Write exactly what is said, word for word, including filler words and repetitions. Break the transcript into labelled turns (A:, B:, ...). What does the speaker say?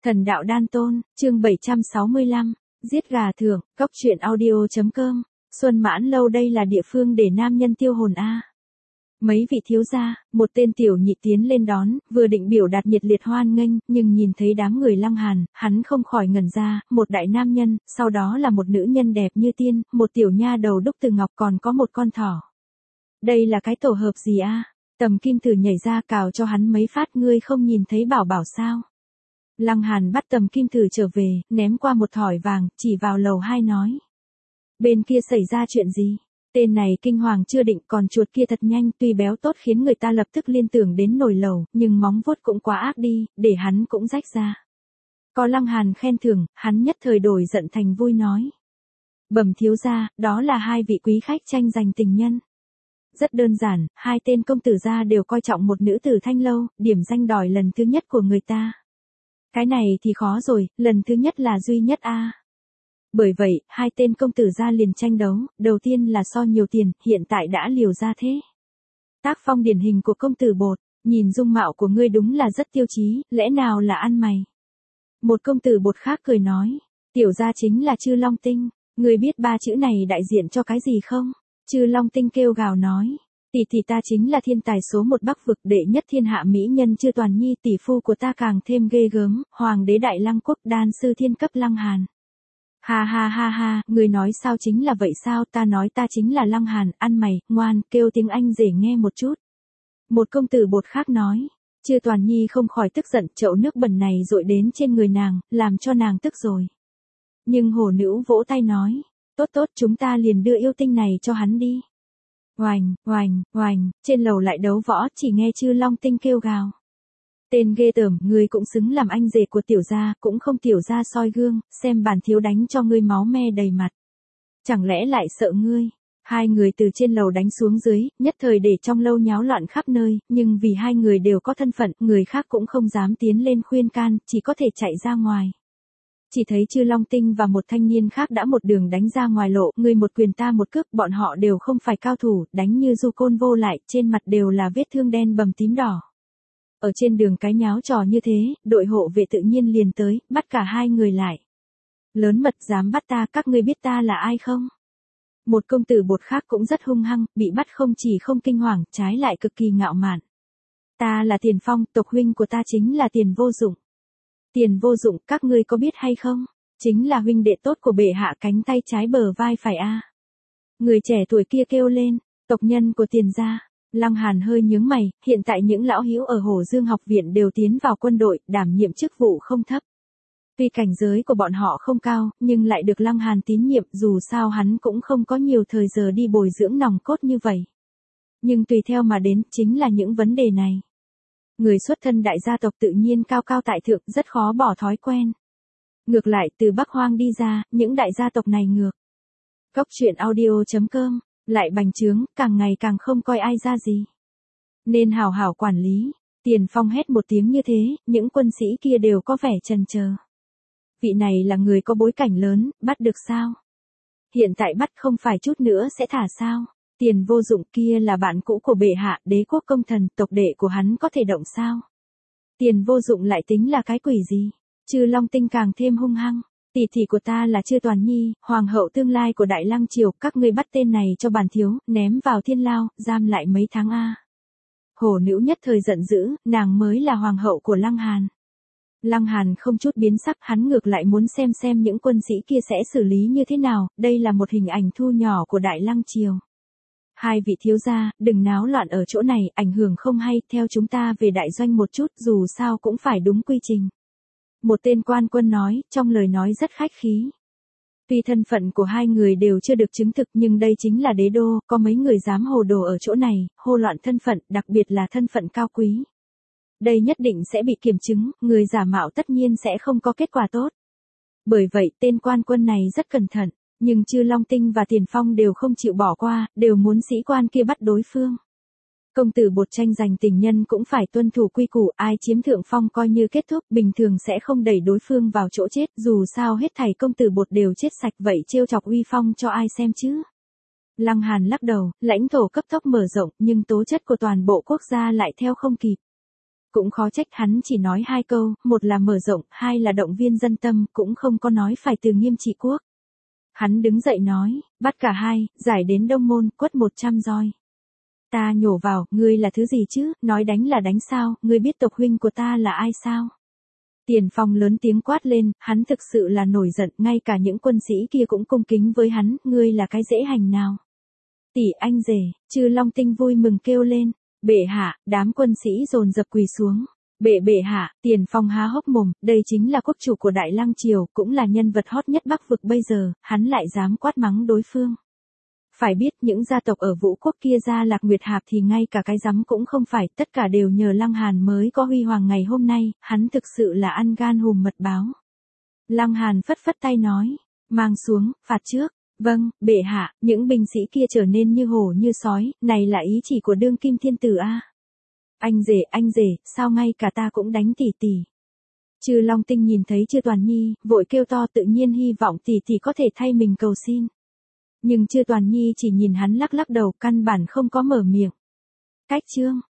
A: Thần đạo đan tôn, chương bảy trăm sáu mươi lăm, giết gà thưởng, cóc truyện audio.com, Xuân Mãn Lâu đây là địa phương để nam nhân tiêu hồn a. Mấy vị thiếu gia, một tên tiểu nhị tiến lên đón, vừa định biểu đạt nhiệt liệt hoan nghênh, nhưng nhìn thấy đám người Lăng Hàn, hắn không khỏi ngẩn ra, một đại nam nhân, sau đó là một nữ nhân đẹp như tiên, một tiểu nha đầu đúc từ ngọc còn có một con thỏ. Đây là cái tổ hợp gì a? Tầm Kim Tử nhảy ra cào cho hắn mấy phát, ngươi không nhìn thấy bảo bảo sao? Lăng Hàn bắt Tầm Kim Tử trở về, ném qua một thỏi vàng, chỉ vào lầu hai nói. Bên kia xảy ra chuyện gì? Tên này kinh hoàng chưa định, còn chuột kia thật nhanh, tuy béo tốt khiến người ta lập tức liên tưởng đến nồi lẩu, nhưng móng vuốt cũng quá ác đi, để hắn cũng rách ra. Có Lăng Hàn khen thưởng, hắn nhất thời đổi giận thành vui nói. Bẩm thiếu gia, đó là hai vị quý khách tranh giành tình nhân. Rất đơn giản, hai tên công tử gia đều coi trọng một nữ tử thanh lâu, điểm danh đòi lần thứ nhất của người ta. Cái này thì khó rồi, lần thứ nhất là duy nhất a. Bởi vậy, hai tên công tử gia liền tranh đấu, đầu tiên là so nhiều tiền, hiện tại đã liều ra thế. Tác phong điển hình của công tử bột, nhìn dung mạo của ngươi đúng là rất tiêu chí, lẽ nào là ăn mày. Một công tử bột khác cười nói, tiểu gia chính là Chư Long Tinh, ngươi biết ba chữ này đại diện cho cái gì không? Chư Long Tinh kêu gào nói, tỷ tỷ ta chính là thiên tài số một Bắc vực, đệ nhất thiên hạ mỹ nhân Chư Toàn Nhi, tỷ phu của ta càng thêm ghê gớm, hoàng đế Đại Lăng Quốc đan sư thiên cấp Lăng Hàn. Ha ha ha ha, người nói sao chính là vậy sao, ta nói ta chính là Lăng Hàn, ăn mày, ngoan, kêu tiếng Anh dễ nghe một chút. Một công tử bột khác nói, Chư Toàn Nhi không khỏi tức giận, chậu nước bẩn này dội đến trên người nàng, làm cho nàng tức rồi. Nhưng hổ nữ vỗ tay nói, tốt tốt, chúng ta liền đưa yêu tinh này cho hắn đi. Oành, oành, oành, trên lầu lại đấu võ, chỉ nghe Chư Long Tinh kêu gào. Tên ghê tởm, ngươi cũng xứng làm anh rể của tiểu gia, cũng không tiểu gia soi gương, xem bản thiếu đánh cho ngươi máu me đầy mặt. Chẳng lẽ lại sợ ngươi? Hai người từ trên lầu đánh xuống dưới, nhất thời để trong lâu nháo loạn khắp nơi, nhưng vì hai người đều có thân phận, người khác cũng không dám tiến lên khuyên can, chỉ có thể chạy ra ngoài. Chỉ thấy Chư Long Tinh và một thanh niên khác đã một đường đánh ra ngoài lộ, người một quyền ta một cước, bọn họ đều không phải cao thủ, đánh như du côn vô lại, trên mặt đều là vết thương đen bầm tím đỏ. Ở trên đường cái nháo trò như thế, đội hộ vệ tự nhiên liền tới, bắt cả hai người lại. Lớn mật dám bắt ta, các ngươi biết ta là ai không? Một công tử bột khác cũng rất hung hăng, bị bắt không chỉ không kinh hoàng, trái lại cực kỳ ngạo mạn. Ta là Tiền Phong, tộc huynh của ta chính là Tiền Vô Dụng. Tiền Vô Dụng, các ngươi có biết hay không? Chính là huynh đệ tốt của bệ hạ, cánh tay trái bờ vai phải a. Người trẻ tuổi kia kêu lên, tộc nhân của Tiền gia. Lăng Hàn hơi nhướng mày, hiện tại những lão hữu ở Hồ Dương học viện đều tiến vào quân đội, đảm nhiệm chức vụ không thấp. Tuy cảnh giới của bọn họ không cao, nhưng lại được Lăng Hàn tín nhiệm, dù sao hắn cũng không có nhiều thời giờ đi bồi dưỡng nòng cốt như vậy. Nhưng tùy theo mà đến, chính là những vấn đề này. Người xuất thân đại gia tộc tự nhiên cao cao tại thượng, rất khó bỏ thói quen. Ngược lại, từ Bắc Hoang đi ra, những đại gia tộc này ngược. Cóc truyện audio.com lại bành trướng, càng ngày càng không coi ai ra gì. Nên hào hảo quản lý. Tiền Phong hét một tiếng như thế, những quân sĩ kia đều có vẻ chần chờ. Vị này là người có bối cảnh lớn, bắt được sao? Hiện tại bắt không phải chút nữa sẽ thả sao? Tiền Vô Dụng kia là bạn cũ của bệ hạ, đế quốc công thần, tộc đệ của hắn có thể động sao? Tiền Vô Dụng lại tính là cái quỷ gì? Chư Long Tinh càng thêm hung hăng. Tỷ tỷ của ta là Chư Toàn Nhi, hoàng hậu tương lai của Đại Lăng triều, các ngươi bắt tên này cho bản thiếu, ném vào thiên lao, giam lại mấy tháng a. Hổ nữ nhất thời giận dữ, nàng mới là hoàng hậu của Lăng Hàn. Lăng Hàn không chút biến sắc, hắn ngược lại muốn xem xem những quân sĩ kia sẽ xử lý như thế nào, đây là một hình ảnh thu nhỏ của Đại Lăng triều. Hai vị thiếu gia, đừng náo loạn ở chỗ này, ảnh hưởng không hay, theo chúng ta về đại doanh một chút, dù sao cũng phải đúng quy trình. Một tên quan quân nói, trong lời nói rất khách khí. Tuy thân phận của hai người đều chưa được chứng thực, nhưng đây chính là đế đô, có mấy người dám hồ đồ ở chỗ này, hô loạn thân phận, đặc biệt là thân phận cao quý. Đây nhất định sẽ bị kiểm chứng, người giả mạo tất nhiên sẽ không có kết quả tốt. Bởi vậy, tên quan quân này rất cẩn thận, nhưng Chư Long Tinh và Tiền Phong đều không chịu bỏ qua, đều muốn sĩ quan kia bắt đối phương. Công tử bột tranh giành tình nhân cũng phải tuân thủ quy củ, ai chiếm thượng phong coi như kết thúc, bình thường sẽ không đẩy đối phương vào chỗ chết, dù sao hết thảy công tử bột đều chết sạch, vậy trêu chọc uy phong cho ai xem chứ. Lăng Hàn lắc đầu, lãnh thổ cấp tốc mở rộng, nhưng tố chất của toàn bộ quốc gia lại theo không kịp. Cũng khó trách hắn chỉ nói hai câu, một là mở rộng, hai là động viên dân tâm, cũng không có nói phải từ nghiêm trị quốc. Hắn đứng dậy nói, bắt cả hai, giải đến Đông Môn, quất một trăm roi. Ta nhổ vào, ngươi là thứ gì chứ, nói đánh là đánh sao, ngươi biết tộc huynh của ta là ai sao? Tiền Phong lớn tiếng quát lên, hắn thực sự là nổi giận, ngay cả những quân sĩ kia cũng cung kính với hắn, ngươi là cái dễ hành nào? Tỷ anh rể, Chư Long Tinh vui mừng kêu lên, bệ hạ, đám quân sĩ dồn dập quỳ xuống. Bệ bệ hạ, Tiền Phong há hốc mồm, đây chính là quốc chủ của Đại Lăng Triều, cũng là nhân vật hot nhất Bắc vực bây giờ, hắn lại dám quát mắng đối phương. Phải biết những gia tộc ở Vũ Quốc kia ra Lạc Nguyệt Hạp thì ngay cả cái rắm cũng không phải, tất cả đều nhờ Lăng Hàn mới có huy hoàng ngày hôm nay, hắn thực sự là ăn gan hùm mật báo. Lăng Hàn phất phất tay nói, mang xuống, phạt trước. Vâng, bệ hạ, những binh sĩ kia trở nên như hổ như sói, này là ý chỉ của đương kim thiên tử a. Anh rể, anh rể, sao ngay cả ta cũng đánh tỷ tỷ. Chư Long Tinh nhìn thấy Chư Toàn Nhi, vội kêu to tự nhiên hy vọng tỷ tỷ có thể thay mình cầu xin. Nhưng Chư Toàn Nhi chỉ nhìn hắn lắc lắc đầu, căn bản không có mở miệng. Cách chương